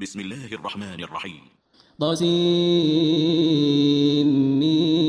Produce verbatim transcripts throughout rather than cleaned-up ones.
بسم الله الرحمن الرحيم. طاسيم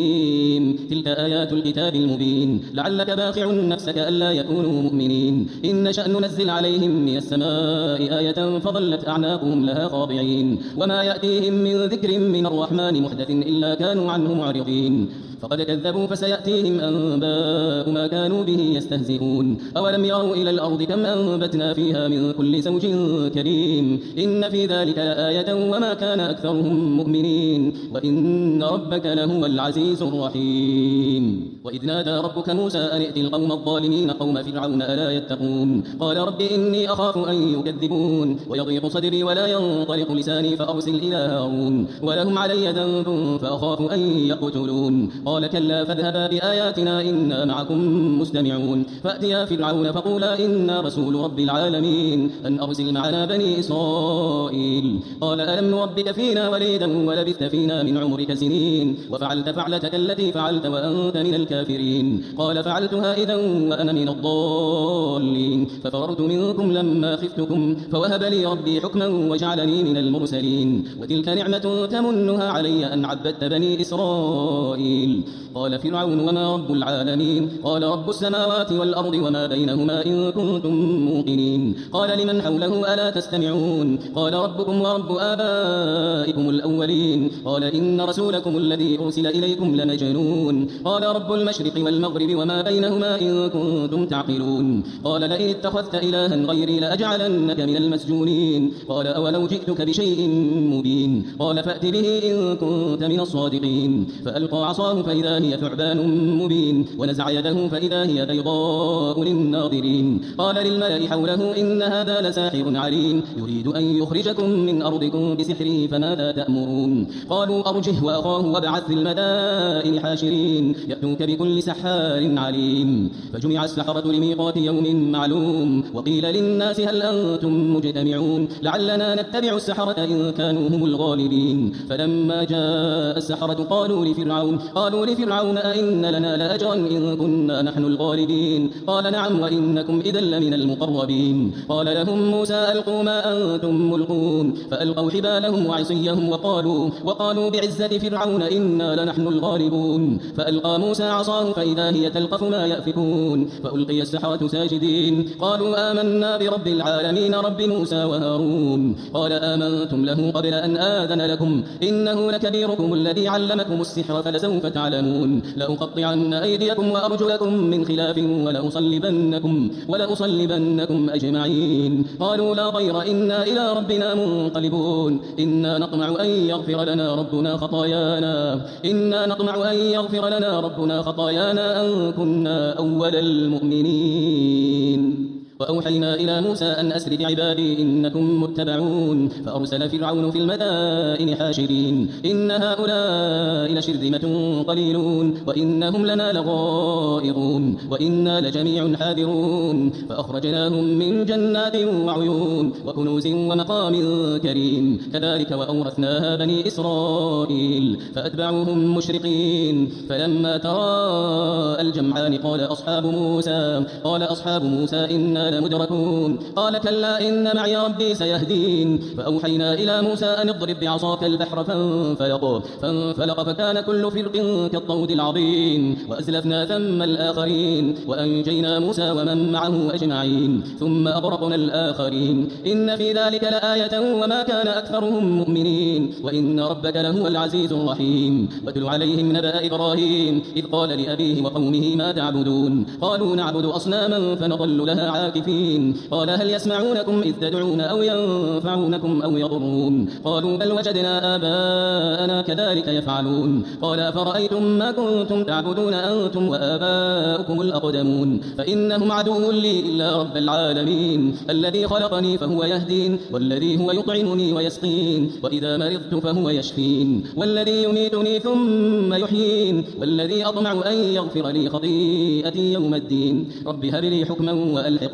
تلك آيات الكتاب المبين لعلك باخع نفسك ألا يكونوا مؤمنين إن شأن ننزل عليهم من السماء آية فظلت أعناقهم لها خاضعين وما يأتيهم من ذكر من الرحمن محدث إلا كانوا عنه معرضين فقد كذبوا فسيأتيهم أنباء ما كانوا به يستهزئون أولم يروا إلى الأرض كم أنبتنا فيها من كل زوج كريم إن في ذلك لآية وما كان أكثرهم مؤمنين وإن ربك لهو العزيز الرحيم وإذ نادى ربك موسى أن ائت القوم الظالمين قوم فرعون ألا يتقون قال رب إني أخاف أن يكذبون ويضيق صدري ولا ينطلق لساني فأرسل إلى هارون ولهم علي ذنب فأخاف أن يقتلون قال كلا فاذهبا بآياتنا إنا معكم مستمعون فأتيا فرعون فقولا إنا رسول رب العالمين أن أرسل معنا بني إسرائيل قال ألم نربك فينا وليدا ولبثت فينا من عمرك سنين وفعلت فعلتك التي فعلت وأنت من الكافرين قال فعلتها إذا وأنا من الضالين ففررت منكم لما خفتكم فوهب لي ربي حكما وجعلني من المرسلين وتلك نعمة تمنها علي أن عبدت بني إسرائيل قال فرعون وما رب العالمين قال رب السماوات والأرض وما بينهما إن كنتم موقنين قال لمن حوله ألا تستمعون قال ربكم ورب آبائكم الأولين قال إن رسولكم الذي أرسل إليكم لمجنون قال رب المشرق والمغرب وما بينهما إن كنتم تعقلون قال لئن اتخذت إلها غيري لأجعلنك من المسجونين قال أولو جئتك بشيء مبين قال فأت به إن كنت من الصادقين فألقى عصاه فإذا هي ثعبان مبين ونزع يده فإذا هي بيضاء للناظرين قال للملأ حوله إن هذا لساحر عليم يريد أن يخرجكم من أرضكم بسحره فماذا تأمرون قالوا أرجه وأخاه وابعث في المدائن حاشرين يأتوك بكل سحار عليم فجمع السحرة لميقات يوم معلوم وقيل للناس هل أنتم مجتمعون لعلنا نتبع السحرة إن كانوا هم الغالبين فلما جاء السحرة قالوا لفرعون قالوا لفرعون أئن لنا لأجرا إن كنا نحن الغالبين قال نعم وإنكم إذا لمن المقربين قال لهم موسى ألقوا ما أنتم ملقون فألقوا حبالهم وعصيهم وقالوا وقالوا بعزة فرعون إنا لنحن الغالبون فألقى موسى عصاه فإذا هي تلقف ما يأفكون فألقي السحرة ساجدين قالوا آمنا برب العالمين رب موسى وهارون قال آمنتم له قبل أن آذن لكم إنه لكبيركم الذي علمكم السحر فلسوف تعلمون لأقطعن أيديكم وأرجلكم من خلاف ولأصلبنكم ولأصلبنكم أجمعين قالوا لا ضير إنا إلى ربنا منقلبون إنا نطمع أن يغفر لنا ربنا خطايانا إنا نطمع أن يغفر لنا ربنا خطايانا أن كنا أول المؤمنين وأوحينا إلى موسى أن أسر بعبادي إنكم متبعون فأرسل فرعون في المدائن حاشرين إن هؤلاء لشرذمة قليلون وإنهم لنا لغائظون وإنا لجميع حاذرون فأخرجناهم من جنات وعيون وكنوز ومقام كريم كذلك وأورثناها بني إسرائيل فأتبعوهم مشرقين فلما تراءى الجمعان قال أصحاب موسى قال أصحاب موسى إنا لمدركون قال كلا إن معي ربي سيهدين فأوحينا إلى موسى أن اضرب بعصاك البحر فانفلق فانفلق فكان كل فرق كالطود العظيم وأزلفنا ثم الآخرين وأنجينا موسى ومن معه أجمعين ثم أغرقنا الآخرين إن في ذلك لآية وما كان أكثرهم مؤمنين وإن ربك لهو العزيز الرحيم واتل عليهم نبأ إبراهيم إذ قال لأبيه وقومه ما تعبدون قالوا نعبد أصناما فنظل لها عاكفين قال هل يسمعونكم إذ تدعون أو ينفعونكم أو يضرون قالوا بل وجدنا آباءنا كذلك يفعلون قال أفرأيتم ما كنتم تعبدون أنتم وآباؤكم الأقدمون فإنهم عدو لي إلا رب العالمين الذي خلقني فهو يهدين والذي هو يطعمني ويسقين وإذا مرضت فهو يشفين والذي يميتني ثم يحيين والذي أطمع أن يغفر لي خطيئتي يوم الدين رب هب لي حكما وألحقني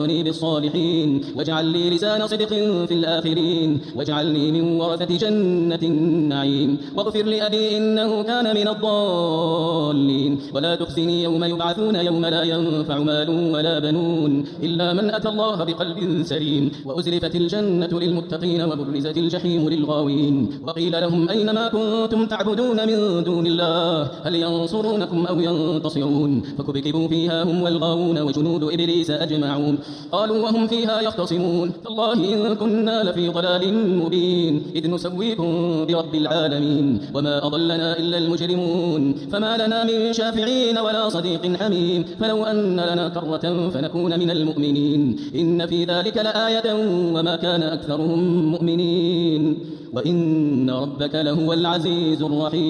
والحقني بالصالحين واجعل لي لسان صدق في الآخرين واجعلني من ورثة جنة النعيم واغفر لأبي إنه كان من الضالين ولا تخزني يوم يبعثون يوم لا ينفع مال ولا بنون إلا من أتى الله بقلب سليم وأزلفت الجنة للمتقين وبرزت الجحيم للغاوين وقيل لهم أين ما كنتم تعبدون من دون الله هل ينصرونكم أو ينتصرون فكبكبوا فيها هم والغاوون وجنود إبليس أجمعون قالوا وهم فيها يختصمون تالله إن كنا لفي ضلال مبين إذ نسويكم برب العالمين وما أضلنا إلا المجرمون فما لنا من شافعين ولا صديق حميم فلو أن لنا كرة فنكون من المؤمنين إن في ذلك لآية وما كان أكثرهم مؤمنين وإن ربك لهو العزيز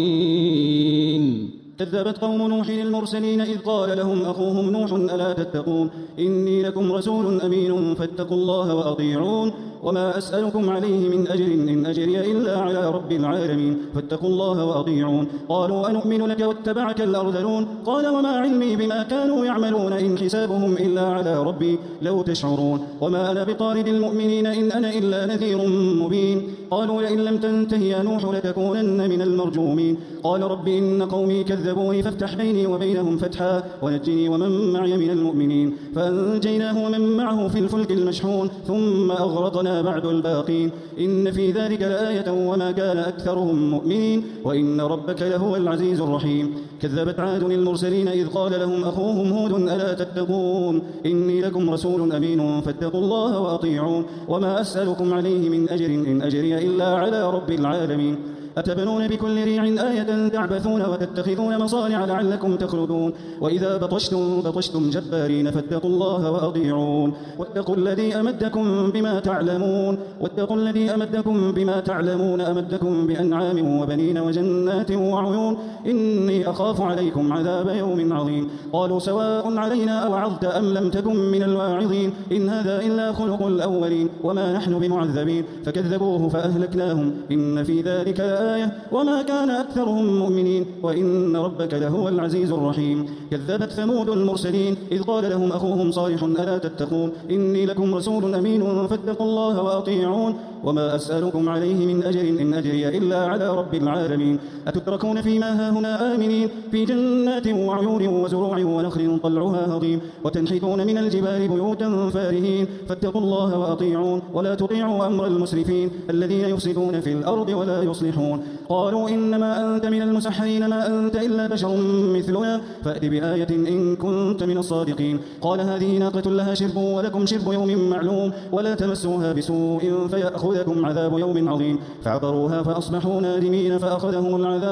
الرحيم كذبت قوم نوح المرسلين إذ قال لهم أخوهم نوح ألا تتقون إني لكم رسول أمين فاتقوا الله وأطيعون وما أسألكم عليه من أجر إن أجري إلا على رب العالمين فاتقوا الله وأطيعون قالوا أنؤمن لك واتبعك الأرذلون قال وما علمي بما كانوا يعملون إن حسابهم إلا على ربي لو تشعرون وما أنا بطارد المؤمنين إن أنا إلا نذير مبين قالوا لئن لم تنته يا نوح لتكونن من المرجومين قال رب إن قومي كذبوني فافتح بيني وبينهم فتحا ونجني ومن معي من المؤمنين فأنجيناه ومن معه في الفلك المشحون ثم أغرقنا بعد الباقين إن في ذلك لآية وما كان أكثرهم مؤمنين وإن ربك لهو العزيز الرحيم كذبت عاد المرسلين إذ قال لهم أخوهم هود ألا تتقون إني لكم رسول أمين فاتقوا الله وأطيعون وما أسألكم عليه من أجر إن أجري إلا على رب العالمين أتبنون بكل ريع آية تعبثون وتتخذون مصانع لعلكم تخلدون وإذا بطشتم بطشتم جبارين فاتقوا الله وأطيعون واتقوا الذي أمدكم بما تعلمون واتقوا الذي أمدكم بما تعلمون أمدكم بأنعام وبنين وجنات وعيون إني أخاف عليكم عذاب يوم عظيم قالوا سواء علينا أوعظت أم لم تكن من الواعظين إن هذا إلا خلق الأولين وما نحن بمعذبين فكذبوه فأهلكناهم إن في ذلك آية وما كان أكثرهم مؤمنين وإن ربك لهو العزيز الرحيم كذبت ثمود المرسلين إذ قال لهم أخوهم صالح ألا تتقون إني لكم رسول أمين فاتقوا الله وأطيعون وما أسألكم عليه من أجر إن أجري إلا على رب العالمين أتتركون فيما هاهنا آمنين في جنات وعيون وزروع ونخل طلعها هضيم وتنحتون من الجبال بيوتا فارهين فاتقوا الله وأطيعون ولا تطيعوا أمر المسرفين الذين يفسدون في الأرض ولا يصلحون قالوا إنما أنت من المسحرين ما أنت إلا بشر مثلنا فأت بآية إن كنت من الصادقين قال هذه ناقة لها شرب ولكم شرب يوم معلوم ولا تمسوها بسوء فيأخذكم عذاب يوم عظيم فعقروها فأصبحوا نادمين فأخذهم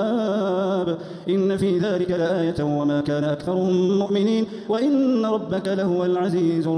العذاب إن في ذلك لآية وما كان أكثرهم مؤمنين وإن ربك لهو العزيز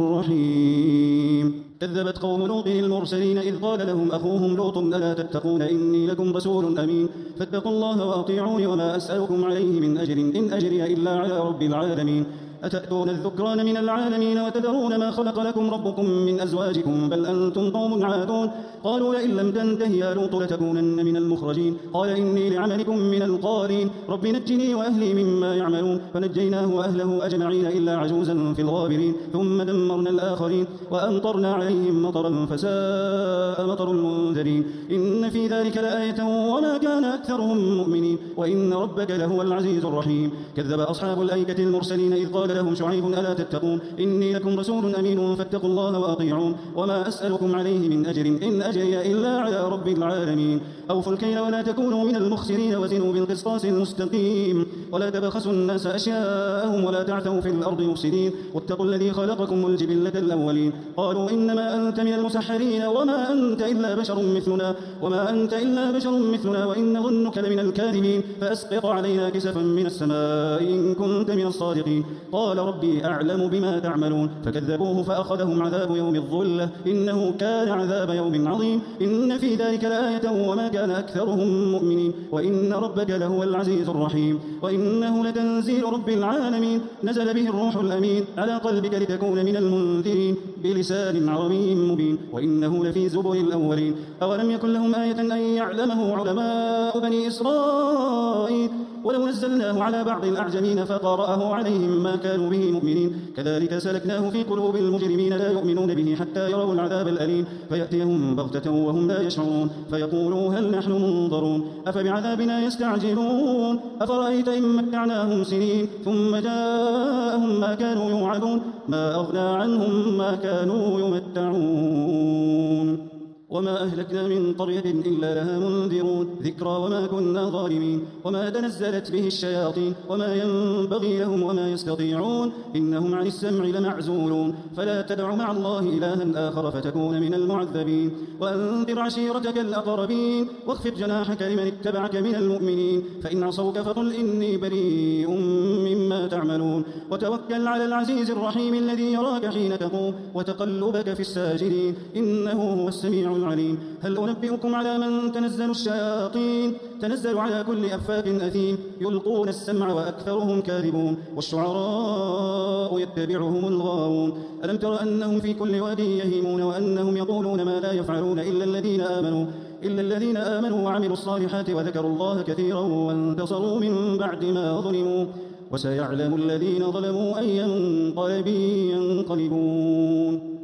الرحيم كذبت قوم لوط المرسلين إذ قال لهم أخوهم لوط ألا تتقون إني لكم رسول أمين فاتقوا الله وأطيعون وما أسألكم عليه من أجر إن أجري إلا على رب العالمين أتأتون الذكران من العالمين وتذرون ما خلق لكم ربكم من أزواجكم بل أنتم قوم عادون قالوا لئن لم تنته يا لوط لتكونن من المخرجين قال إني لعملكم من القالين رب نجني وأهلي مما يعملون فنجيناه وأهله أجمعين إلا عجوزا في الغابرين ثم دمرنا الآخرين وأمطرنا عليهم مطرا فساء مطر المنذرين إن في ذلك لآية وما كان أكثرهم مؤمنين وإن ربك لهو العزيز الرحيم كذب أصحاب الأيكة المرسلين إذ قال لهم شعيب ألا تتقون إني لكم رسول أمين فاتقوا الله وأطيعون وما أسألكم عليه من أجر إن أجري إلا على رب العالمين أوفوا الكيل ولا تكونوا من المخسرين وزنوا بالقسطاس المستقيم ولا تبخسوا الناس أشياءهم ولا تعثوا في الأرض مفسدين واتقوا الذي خلقكم والجبلة الأولين قالوا إنما أنت من المسحرين وما أنت إلا بشر مثلنا وما أنت إلا بشر مثلنا وإن ظنك لمن الكاذبين فأسقط علينا كسفا من السماء إن كنت من الصادقين قال ربي أعلم بما تعملون فكذبوه فأخذهم عذاب يوم الظلة إنه كان عذاب يوم عظيم إن في ذلك لآية وما كان أكثرهم مؤمنين وإن ربك لهو العزيز الرحيم وإنه لتنزيل رب العالمين نزل به الروح الأمين على قلبك لتكون من المنذرين بلسان عربي مبين وإنه لفي زبر الأولين أولم يكن لهم آية أن يعلمه علماء بني إسرائيل ولو نزلناه على بعض الأعجمين فقرأه عليهم ما كانوا كانوا به مؤمنين كذلك سلكناه في قلوب المجرمين لا يؤمنون به حتى يروا العذاب الأليم فيأتيهم بغتة وهم لا يشعرون فيقولوا هل نحن منظرون أفبعذابنا يستعجلون أفرأيت إن متعناهم سنين ثم جاءهم ما كانوا يوعدون ما أغنى عنهم ما كانوا يمتعون وما أهلكنا من قرية إلا لها منذرون ذكرى وما كنا ظالمين وما تنزلت به الشياطين وما ينبغي لهم وما يستطيعون إنهم عن السمع لمعزولون فلا تدع مع الله إلها آخر فتكون من المعذبين وأنذر عشيرتك الأقربين واخفض جناحك لمن اتبعك من المؤمنين فإن عصوك فقل إني بريء مما تعملون وتوكل على العزيز الرحيم الذي يراك حين تقوم وتقلبك في الساجدين إنه هو السميع العليم هل أنبئكم على من تنزل الشياطين تنزل على كل أفاك أثيم يلقون السمع وأكثرهم كاذبون والشعراء يتبعهم الغاوون ألم تر أنهم في كل واد يهيمون وأنهم يقولون ما لا يفعلون إلا الذين آمنوا إلا الذين آمنوا وعملوا الصالحات وذكروا الله كثيرا وانتصروا من بعد ما ظلموا وسيعلم الذين ظلموا أي منقلب ينقلبون